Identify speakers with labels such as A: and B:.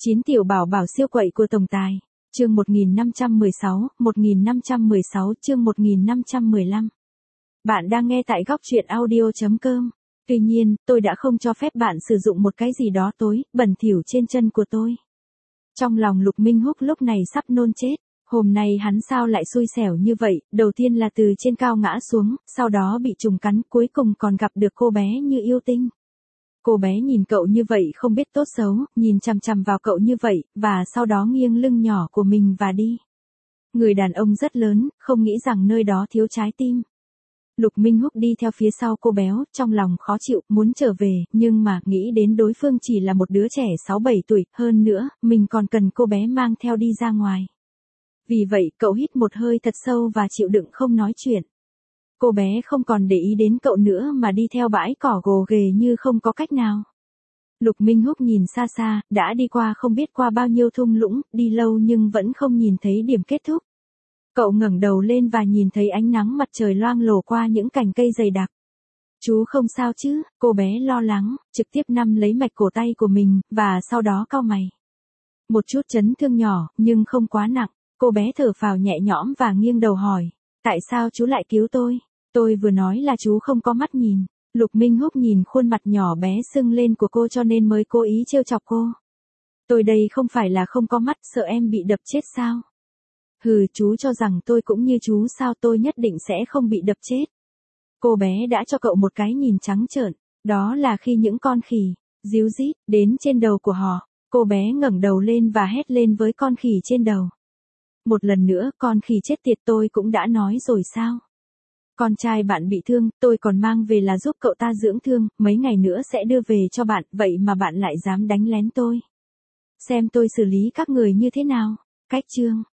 A: 9 tiểu bảo bảo siêu quậy của tổng tài. Chương 1516 chương 1515. Bạn đang nghe tại góc truyện audio.com. Tuy nhiên, tôi đã không cho phép bạn sử dụng một cái gì đó tối, bẩn thỉu trên chân của tôi. Trong lòng Lục Minh Húc lúc này sắp nôn chết. Hôm nay hắn sao lại xui xẻo như vậy, đầu tiên là từ trên cao ngã xuống, sau đó bị trùng cắn, cuối cùng còn gặp được cô bé như yêu tinh. Cô bé nhìn cậu như vậy không biết tốt xấu, nhìn chằm chằm vào cậu như vậy, và sau đó nghiêng lưng nhỏ của mình và đi. Người đàn ông rất lớn, không nghĩ rằng nơi đó thiếu trái tim. Lục Minh Húc đi theo phía sau cô béo, trong lòng khó chịu, muốn trở về, nhưng mà nghĩ đến đối phương chỉ là một đứa trẻ 6-7 tuổi, hơn nữa, mình còn cần cô bé mang theo đi ra ngoài. Vì vậy, cậu hít một hơi thật sâu và chịu đựng không nói chuyện. Cô bé không còn để ý đến cậu nữa mà đi theo bãi cỏ gồ ghề như không có cách nào. Lục Minh Húc nhìn xa xa, đã đi qua không biết qua bao nhiêu thung lũng, đi lâu nhưng vẫn không nhìn thấy điểm kết thúc. Cậu ngẩng đầu lên và nhìn thấy ánh nắng mặt trời loang lổ qua những cành cây dày đặc. Chú không sao chứ, cô bé lo lắng, trực tiếp nắm lấy mạch cổ tay của mình, và sau đó cau mày. Một chút chấn thương nhỏ, nhưng không quá nặng. Cô bé thở phào nhẹ nhõm và nghiêng đầu hỏi, tại sao chú lại cứu tôi? Tôi vừa nói là chú không có mắt nhìn. Lục Minh Húc nhìn khuôn mặt nhỏ bé sưng lên của cô cho nên mới cố ý trêu chọc cô. Tôi đây không phải là không có mắt, sợ em bị đập chết sao? Hừ, chú cho rằng tôi cũng như chú sao, tôi nhất định sẽ không bị đập chết. Cô bé đã cho cậu một cái nhìn trắng trợn, đó là khi những con khỉ, ríu rít, đến trên đầu của họ. Cô bé ngẩng đầu lên và hét lên với con khỉ trên đầu. Một lần nữa, con khỉ chết tiệt, tôi cũng đã nói rồi sao? Con trai bạn bị thương, tôi còn mang về là giúp cậu ta dưỡng thương, mấy ngày nữa sẽ đưa về cho bạn, vậy mà bạn lại dám đánh lén tôi. Xem tôi xử lý các người như thế nào. Cách chương